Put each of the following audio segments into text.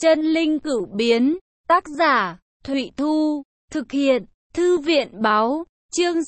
Chân linh cửu biến, tác giả, Thụy Thu, thực hiện, Thư viện báo, chương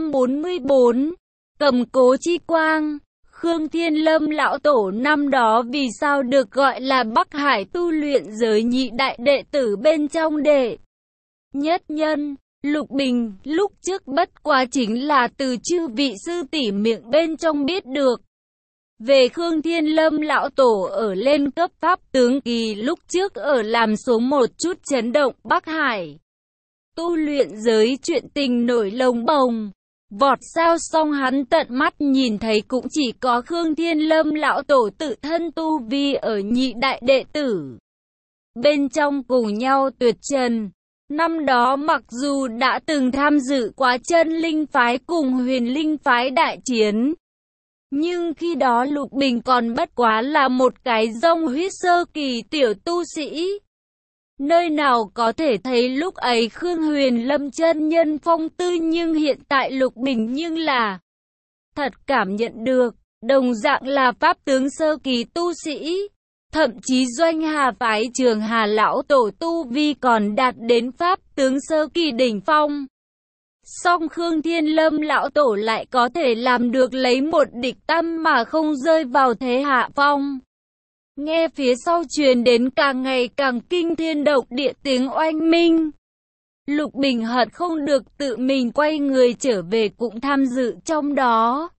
644, cầm cố chi quang. Khương Thiên Lâm lão tổ năm đó vì sao được gọi là Bắc Hải tu luyện giới nhị đại đệ tử bên trong đệ nhất nhân. Lục Bình lúc trước bất quá chính là từ chư vị sư tỷ miệng bên trong biết được về Khương Thiên Lâm lão tổ ở lên cấp pháp tướng kỳ lúc trước ở làm xuống một chút chấn động Bắc Hải tu luyện giới chuyện tình nổi lồng bồng. Vọt sao xong hắn tận mắt nhìn thấy cũng chỉ có Khương Thiên Lâm lão tổ tự thân tu vi ở nhị đại đệ tử bên trong cùng nhau tuyệt trần. Năm đó mặc dù đã từng tham dự quá chân linh phái cùng huyền linh phái đại chiến, nhưng khi đó Lục Bình còn bất quá là một cái rông huyết sơ kỳ tiểu tu sĩ. Nơi nào có thể thấy lúc ấy Khương Huyền Lâm chân nhân phong tư, nhưng hiện tại Lục Bình nhưng là thật cảm nhận được, đồng dạng là pháp tướng sơ kỳ tu sĩ. Thậm chí Doanh Hà phái Trường Hà lão tổ tu vi còn đạt đến pháp tướng sơ kỳ đỉnh phong. Song Khương Thiên Lâm lão tổ lại có thể làm được lấy một địch tam mà không rơi vào thế hạ phong. Nghe phía sau truyền đến càng ngày càng kinh thiên động địa tiếng oanh minh. Lục Bình hận không được tự mình quay người trở về cũng tham dự trong đó.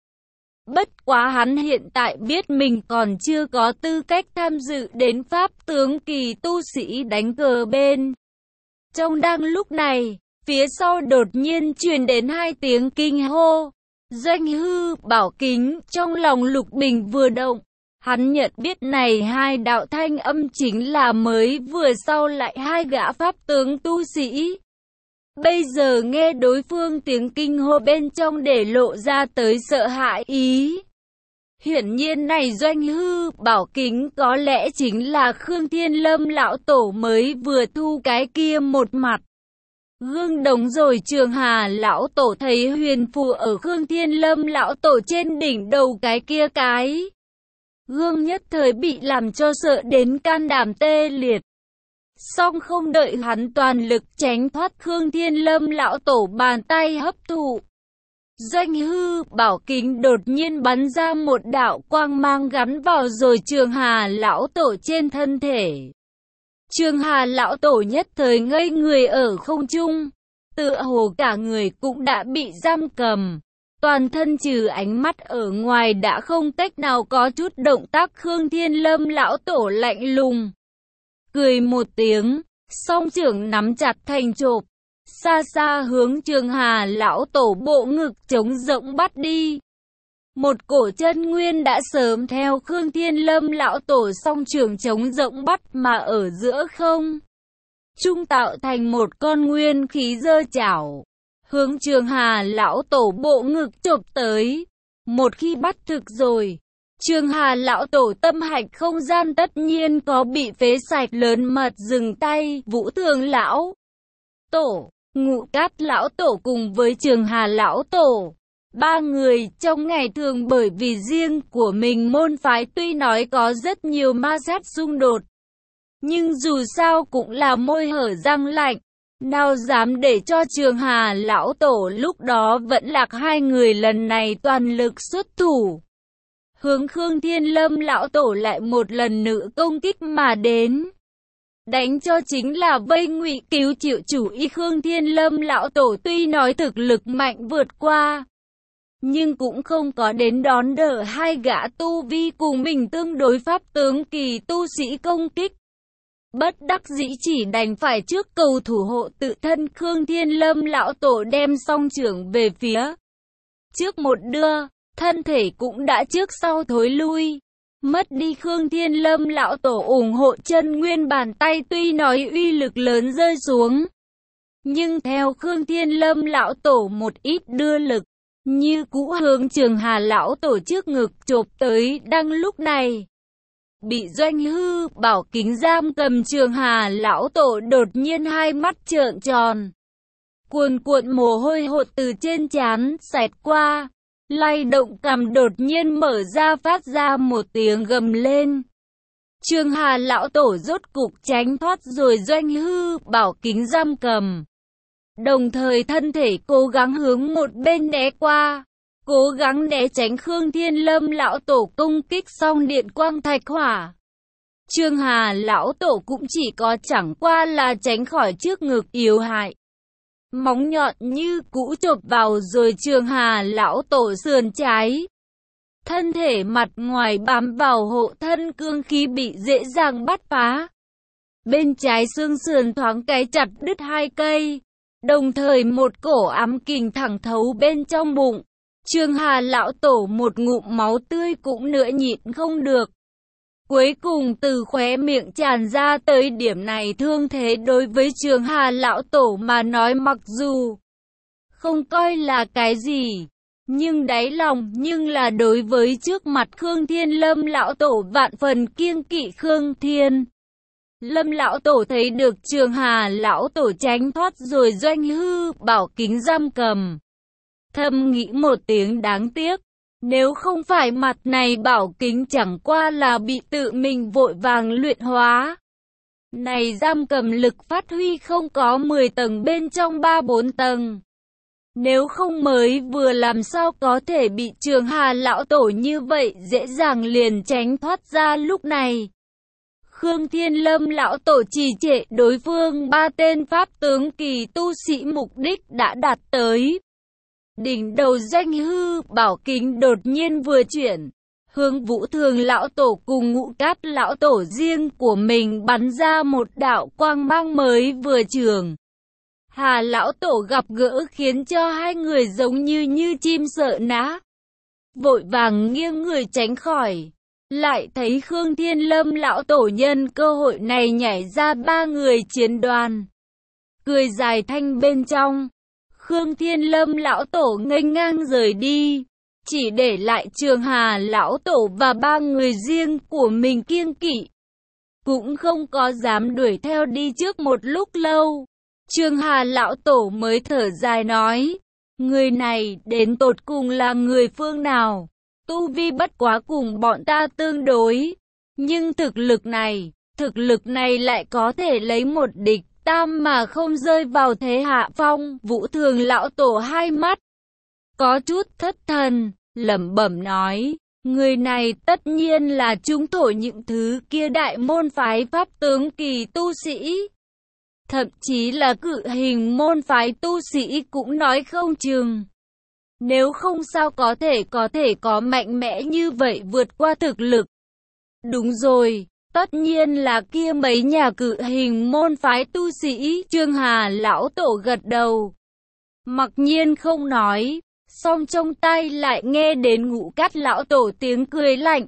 Bất quá hắn hiện tại biết mình còn chưa có tư cách tham dự đến pháp tướng kỳ tu sĩ đánh cờ bên. Trong đang lúc này, phía sau đột nhiên truyền đến hai tiếng kinh hô. Doanh hư, Bảo Kính, trong lòng Lục Bình vừa động. Hắn nhận biết này hai đạo thanh âm chính là mới vừa sau lại hai gã pháp tướng tu sĩ. Bây giờ nghe đối phương tiếng kinh hô bên trong để lộ ra tới sợ hãi ý. Hiển nhiên này Doanh hư, Bảo Kính có lẽ chính là Khương Thiên Lâm lão tổ mới vừa thu cái kia một mặt gương đồng rồi. Trường Hà lão tổ thấy huyền phù ở Khương Thiên Lâm lão tổ trên đỉnh đầu cái kia cái gương nhất thời bị làm cho sợ đến can đảm tê liệt. Song không đợi hắn toàn lực tránh thoát Khương Thiên Lâm lão tổ bàn tay hấp thụ, Doanh hư, Bảo Kính đột nhiên bắn ra một đạo quang mang gắn vào rồi Trường Hà lão tổ trên thân thể. Trường Hà lão tổ nhất thời ngây người ở không trung, tựa hồ cả người cũng đã bị giam cầm. Toàn thân trừ ánh mắt ở ngoài đã không cách nào có chút động tác. Khương Thiên Lâm lão tổ lạnh lùng cười một tiếng, song trưởng nắm chặt thành chộp, xa xa hướng Trường Hà lão tổ bộ ngực trống rỗng bắt đi. Một cổ chân nguyên đã sớm theo Khương Thiên Lâm lão tổ song trưởng trống rỗng bắt mà ở giữa không trung tạo thành một con nguyên khí giơ chảo, hướng Trường Hà lão tổ bộ ngực chộp tới. Một khi bắt thực rồi, Trường Hà lão tổ tâm hạch không gian tất nhiên có bị phế sạch. Lớn mật dừng tay. Vũ Thường lão tổ, Ngũ Cát lão tổ cùng với Trường Hà lão tổ, ba người trong ngày thường bởi vì riêng của mình môn phái tuy nói có rất nhiều ma sát xung đột, nhưng dù sao cũng là môi hở răng lạnh, nào dám để cho Trường Hà lão tổ lúc đó vẫn lạc. Hai người lần này toàn lực xuất thủ, hướng Khương Thiên Lâm lão tổ lại một lần nữa công kích mà đến. Đánh cho chính là vây ngụy cứu chịu chủ ý. Khương Thiên Lâm lão tổ tuy nói thực lực mạnh vượt qua, nhưng cũng không có đến đón đỡ hai gã tu vi cùng mình tương đối pháp tướng kỳ tu sĩ công kích. Bất đắc dĩ chỉ đành phải trước cầu thủ hộ tự thân. Khương Thiên Lâm lão tổ đem song trưởng về phía trước một đưa, thân thể cũng đã trước sau thối lui. Mất đi Khương Thiên Lâm lão tổ ủng hộ, chân nguyên bàn tay tuy nói uy lực lớn rơi xuống, nhưng theo Khương Thiên Lâm lão tổ một ít đưa lực, như cũ hướng Trường Hà lão tổ trước ngực chộp tới. Đang lúc này, bị Doanh hư, Bảo Kính giam cầm Trường Hà lão tổ đột nhiên hai mắt trợn tròn, cuồn cuộn mồ hôi hột từ trên trán xẹt qua, lay động cằm đột nhiên mở ra phát ra một tiếng gầm lên. Trường Hà lão tổ rốt cục tránh thoát rồi Doanh Hư Bảo Kính giam cầm. Đồng thời thân thể cố gắng hướng một bên né qua, cố gắng né tránh Khương Thiên Lâm lão tổ công kích xong điện quang thạch hỏa. Trường Hà lão tổ cũng chỉ có chẳng qua là tránh khỏi trước ngực yếu hại. Móng nhọn như cũ chộp vào rồi Trường Hà lão tổ sườn trái. Thân thể mặt ngoài bám vào hộ thân cương khí bị dễ dàng bắt phá. Bên trái xương sườn thoáng cái chặt đứt 2 cây. Đồng thời một cổ ám kình thẳng thấu bên trong bụng. Trường Hà lão tổ một ngụm máu tươi cũng nữa nhịn không được. Cuối cùng từ khóe miệng tràn ra tới điểm này thương thế đối với Trường Hà lão tổ mà nói mặc dù không coi là cái gì, nhưng đáy lòng nhưng là đối với trước mặt Khương Thiên Lâm lão tổ vạn phần kiêng kỵ. Khương Thiên Lâm lão tổ thấy được Trường Hà lão tổ tránh thoát rồi Doanh Hư Bảo Kính giam cầm. Thầm nghĩ một tiếng đáng tiếc, nếu không phải mặt này bảo kính chẳng qua là bị tự mình vội vàng luyện hóa. Này giam cầm lực phát huy không có 10 tầng bên trong 3-4 tầng. Nếu không mới vừa làm sao có thể bị Trường Hà lão tổ như vậy dễ dàng liền tránh thoát ra lúc này. Khương Thiên Lâm lão tổ trì trệ đối phương 3 tên pháp tướng kỳ tu sĩ mục đích đã đạt tới. Đỉnh đầu Doanh Hư Bảo Kính đột nhiên vừa chuyển, hướng Vũ Thường lão tổ cùng Ngũ Cát lão tổ riêng của mình bắn ra một đạo quang mang mới vừa trường. Hà lão tổ gặp gỡ khiến cho hai người giống như chim sợ ná, vội vàng nghiêng người tránh khỏi. Lại thấy Khương Thiên Lâm lão tổ nhân cơ hội này nhảy ra 3 người chiến đoàn, cười dài thanh bên trong. Khương Thiên Lâm lão tổ nghênh ngang rời đi, chỉ để lại Trường Hà lão tổ và 3 người riêng của mình kiêng kỵ, cũng không có dám đuổi theo đi. Trước một lúc lâu, Trường Hà lão tổ mới thở dài nói, người này đến tột cùng là người phương nào? Tu vi bất quá cùng bọn ta tương đối, nhưng thực lực này lại có thể lấy một địch tam mà không rơi vào thế hạ phong. Vũ Thường lão tổ hai mắt có chút thất thần, lẩm bẩm nói, người này tất nhiên là chúng thổi những thứ kia đại môn phái pháp tướng kỳ tu sĩ, thậm chí là cự hình môn phái tu sĩ cũng nói không chừng. Nếu không sao có thể có mạnh mẽ như vậy vượt qua thực lực. Đúng rồi, tất nhiên là kia mấy nhà cự hình môn phái tu sĩ. Trường Hà lão tổ gật đầu, mặc nhiên không nói, song trong tai lại nghe đến Ngũ Cát lão tổ tiếng cười lạnh,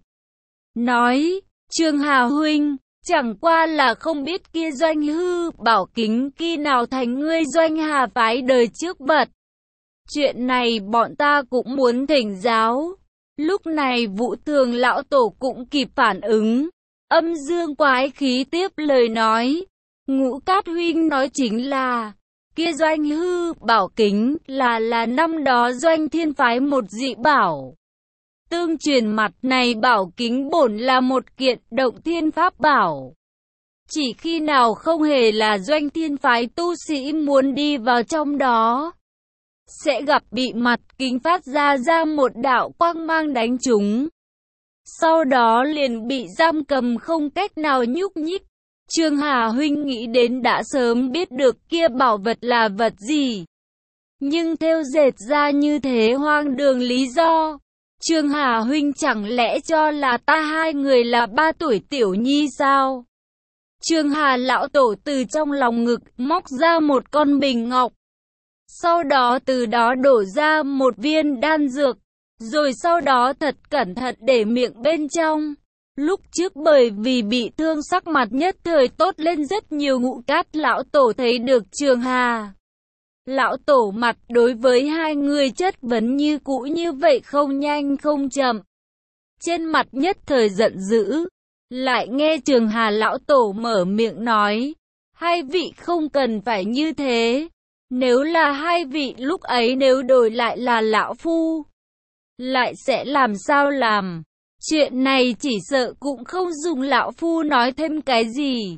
nói, Trường Hà huynh, chẳng qua là không biết kia Doanh Hư Bảo Kính khi nào thành ngươi Doanh Hà phái đời trước vật. Chuyện này bọn ta cũng muốn thỉnh giáo. Lúc này Vũ Thường lão tổ cũng kịp phản ứng, âm dương quái khí tiếp lời nói, Ngũ Cát huynh nói chính là kia Doanh Hư Bảo Kính là năm đó Doanh Thiên phái một dị bảo. Tương truyền mặt này bảo kính bổn là một kiện động thiên pháp bảo. Chỉ khi nào không hề là Doanh Thiên phái tu sĩ muốn đi vào trong đó, sẽ gặp bị mặt kính phát ra một đạo quang mang đánh trúng. Sau đó liền bị giam cầm không cách nào nhúc nhích. Trường Hà huynh nghĩ đến đã sớm biết được kia bảo vật là vật gì. Nhưng theo dệt ra như thế hoang đường lý do. Trường Hà huynh chẳng lẽ cho là ta hai người là 3 tuổi tiểu nhi sao? Trường Hà lão tổ từ trong lòng ngực móc ra một con bình ngọc. Sau đó từ đó đổ ra một viên đan dược, rồi sau đó thật cẩn thận để miệng bên trong. Lúc trước bởi vì bị thương sắc mặt nhất thời tốt lên rất nhiều. Ngũ Cát lão tổ thấy được Trường Hà lão tổ mặt đối với hai người chất vấn như cũ như vậy không nhanh không chậm. Trên mặt nhất thời giận dữ, lại nghe Trường Hà lão tổ mở miệng nói, hai vị không cần phải như thế. Nếu là hai vị lúc ấy nếu đổi lại là lão phu, lại sẽ làm sao làm? Chuyện này chỉ sợ cũng không dùng lão phu nói thêm cái gì.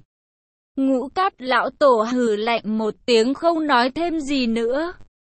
Ngũ Cát lão tổ hừ lạnh một tiếng không nói thêm gì nữa.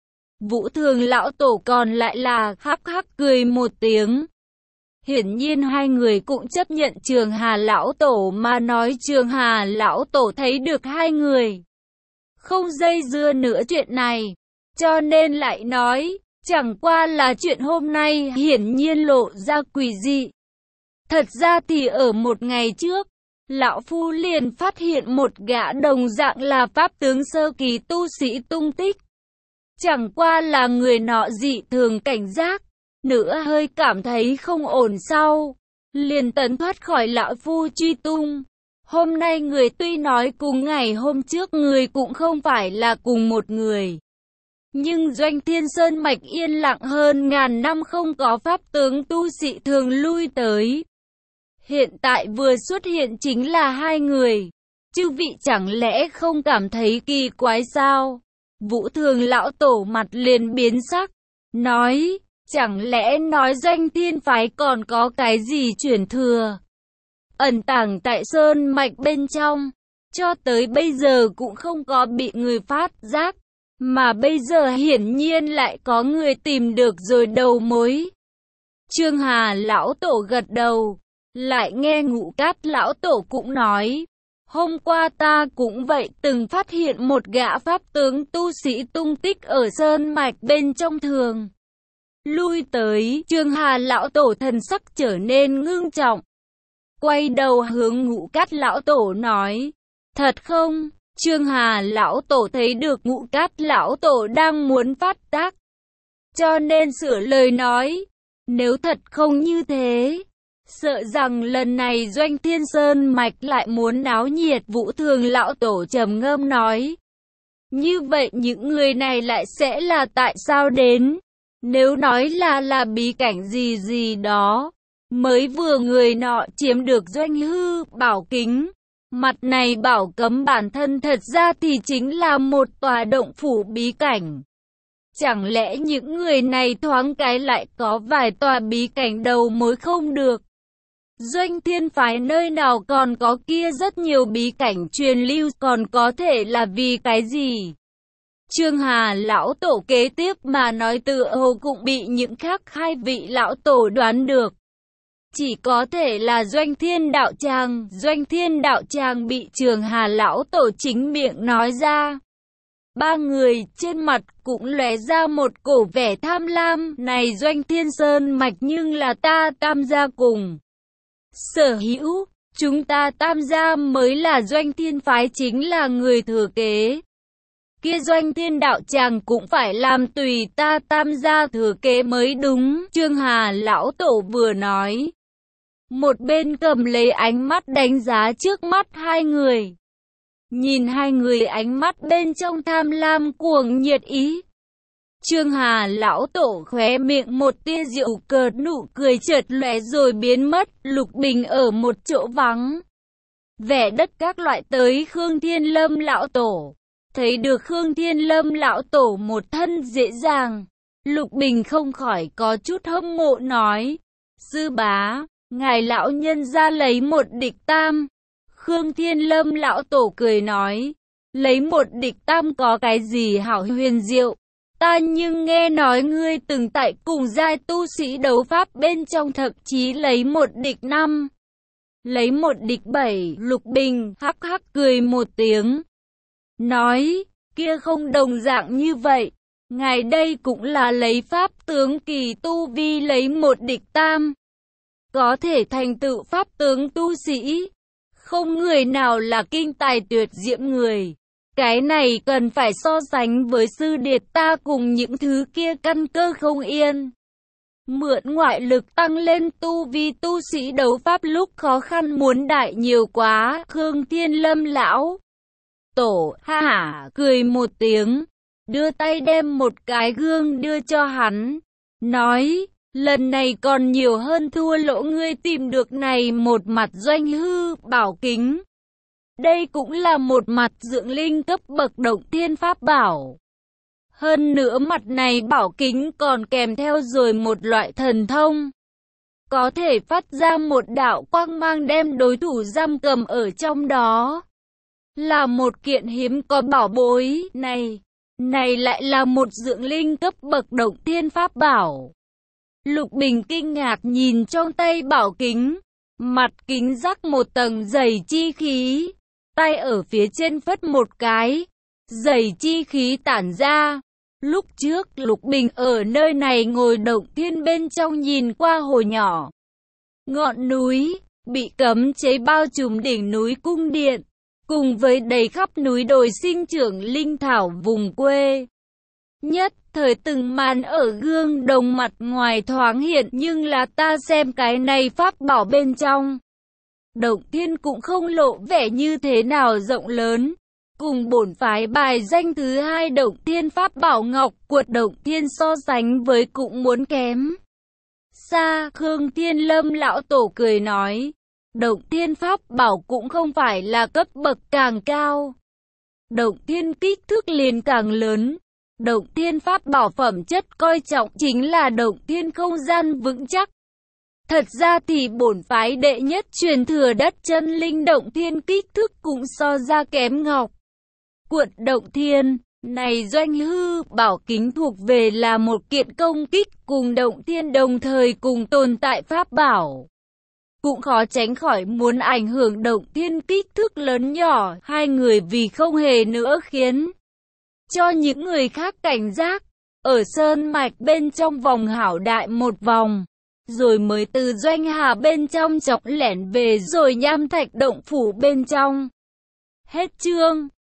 Vũ Thường lão tổ còn lại là hắc hắc cười một tiếng. Hiển nhiên hai người cũng chấp nhận Trường Hà lão tổ mà nói. Trường Hà lão tổ thấy được hai người không dây dưa nữa chuyện này, cho nên lại nói, chẳng qua là chuyện hôm nay hiển nhiên lộ ra quỷ dị. Thật ra thì ở một ngày trước, lão phu liền phát hiện một gã đồng dạng là pháp tướng sơ kỳ tu sĩ tung tích. Chẳng qua là người nọ dị thường cảnh giác, nữa hơi cảm thấy không ổn sau, liền tấn thoát khỏi lão phu truy tung. Hôm nay người tuy nói cùng ngày hôm trước người cũng không phải là cùng một người. Nhưng Doanh Thiên Sơn mạch yên lặng hơn ngàn năm không có pháp tướng tu sĩ thường lui tới. Hiện tại vừa xuất hiện chính là hai người. Chư vị chẳng lẽ không cảm thấy kỳ quái sao? Vũ Thường lão tổ mặt liền biến sắc, nói, chẳng lẽ nói Doanh Thiên phái còn có cái gì truyền thừa ẩn tàng tại sơn mạch bên trong, cho tới bây giờ cũng không có bị người phát giác, mà bây giờ hiển nhiên lại có người tìm được rồi đầu mối. Trường Hà lão tổ gật đầu, lại nghe Ngũ Cát lão tổ cũng nói, hôm qua ta cũng vậy từng phát hiện một gã pháp tướng tu sĩ tung tích ở sơn mạch bên trong thường lui tới. Trường Hà lão tổ thần sắc trở nên ngưng trọng, quay đầu hướng Ngũ Cát lão tổ nói, thật không? Trường Hà lão tổ thấy được Ngũ Cát lão tổ đang muốn phát tác, cho nên sửa lời nói, nếu thật không như thế, sợ rằng lần này Doanh Thiên Sơn mạch lại muốn náo nhiệt. Vũ Thường lão tổ trầm ngâm nói, như vậy những người này lại sẽ là tại sao đến? Nếu nói là bí cảnh gì gì đó, mới vừa người nọ chiếm được Doanh hư bảo kính. Mặt này bảo cấm bản thân thật ra thì chính là một tòa động phủ bí cảnh. Chẳng lẽ những người này thoáng cái lại có vài tòa bí cảnh đầu mối không được? Doanh Thiên phái nơi nào còn có kia rất nhiều bí cảnh truyền lưu, còn có thể là vì cái gì? Trường Hà lão tổ kế tiếp mà nói tựa hồ cũng bị những khác hai vị lão tổ đoán được. Chỉ có thể là Doanh Thiên đạo tràng. Doanh Thiên đạo tràng bị Trường Hà lão tổ chính miệng nói ra. Ba người trên mặt cũng lóe ra một cổ vẻ tham lam. Này Doanh Thiên Sơn mạch nhưng là ta Tam gia cùng sở hữu, chúng ta Tam gia mới là Doanh Thiên phái chính là người thừa kế. Kia Doanh Thiên đạo tràng cũng phải làm tùy ta Tam gia thừa kế mới đúng. Trường Hà lão tổ vừa nói, một bên cầm lấy ánh mắt đánh giá trước mắt hai người. Nhìn hai người ánh mắt bên trong tham lam cuồng nhiệt ý. Trường Hà lão tổ khóe miệng một tia giễu cợt nụ cười chợt lóe rồi biến mất. Lục Bình ở một chỗ vắng vẻ đất các loại tới Khương Thiên Lâm lão tổ. Thấy được Khương Thiên Lâm lão tổ một thân dễ dàng, Lục Bình không khỏi có chút hâm mộ nói, sư bá, ngài lão nhân ra lấy một địch tam. Khương Thiên Lâm lão tổ cười nói, lấy một địch tam có cái gì hảo huyền diệu? Ta nhưng nghe nói ngươi từng tại cùng giai tu sĩ đấu pháp bên trong thậm chí lấy một địch năm, lấy một địch bảy. Lục Bình hắc hắc cười một tiếng, nói, kia không đồng dạng như vậy. Ngài đây cũng là lấy pháp tướng kỳ tu vi lấy một địch tam, có thể thành tựu pháp tướng tu sĩ. Không người nào là kinh tài tuyệt diễm người. Cái này cần phải so sánh với sư điệt ta cùng những thứ kia căn cơ không yên. Mượn ngoại lực tăng lên tu vi tu sĩ đấu pháp lúc khó khăn muốn đại nhiều quá. Khương Thiên Lâm lão tổ ha hả cười một tiếng, đưa tay đem một cái gương đưa cho hắn, nói, lần này còn nhiều hơn thua lỗ ngươi tìm được này một mặt Doanh hư bảo kính. Đây cũng là một mặt dưỡng linh cấp bậc động thiên pháp bảo. Hơn nữa mặt này bảo kính còn kèm theo rồi một loại thần thông. có thể phát ra một đạo quang mang đem đối thủ giam cầm ở trong đó. Là một kiện hiếm có bảo bối, này lại là một dưỡng linh cấp bậc động thiên pháp bảo. Lục Bình kinh ngạc nhìn trong tay bảo kính, mặt kính rắc một tầng dày chi khí, tay ở phía trên phất một cái, dày chi khí tản ra. Lúc trước Lục Bình ở nơi này ngồi động thiên bên trong nhìn qua hồ nhỏ. Ngọn núi, bị cấm chế bao trùm đỉnh núi cung điện, cùng với đầy khắp núi đồi sinh trưởng linh thảo vùng quê. Nhất thời từng màn ở gương đồng mặt ngoài thoáng hiện, nhưng là ta xem cái này pháp bảo bên trong. Động thiên cũng không lộ vẻ như thế nào rộng lớn. Cùng bổn phái bài danh thứ 2 động thiên pháp bảo ngọc cuột động thiên so sánh với cũng muốn kém xa. Khương Thiên Lâm lão tổ cười nói, động thiên pháp bảo cũng không phải là cấp bậc càng cao, động thiên kích thước liền càng lớn. Động thiên pháp bảo phẩm chất coi trọng chính là động thiên không gian vững chắc. Thật ra thì bổn phái đệ nhất truyền thừa đất chân linh động thiên kích thước cũng so ra kém ngọc cuộn động thiên. Này doanh hư bảo kính thuộc về là một kiện công kích cùng động thiên đồng thời cùng tồn tại pháp bảo. Cũng khó tránh khỏi muốn ảnh hưởng động thiên kích thước lớn nhỏ, hai người vì không hề nữa khiến cho những người khác cảnh giác. Ở sơn mạch bên trong vòng hảo đại một vòng, rồi mới từ doanh hà bên trong chọc lẻn về rồi nham thạch động phủ bên trong. Hết chương.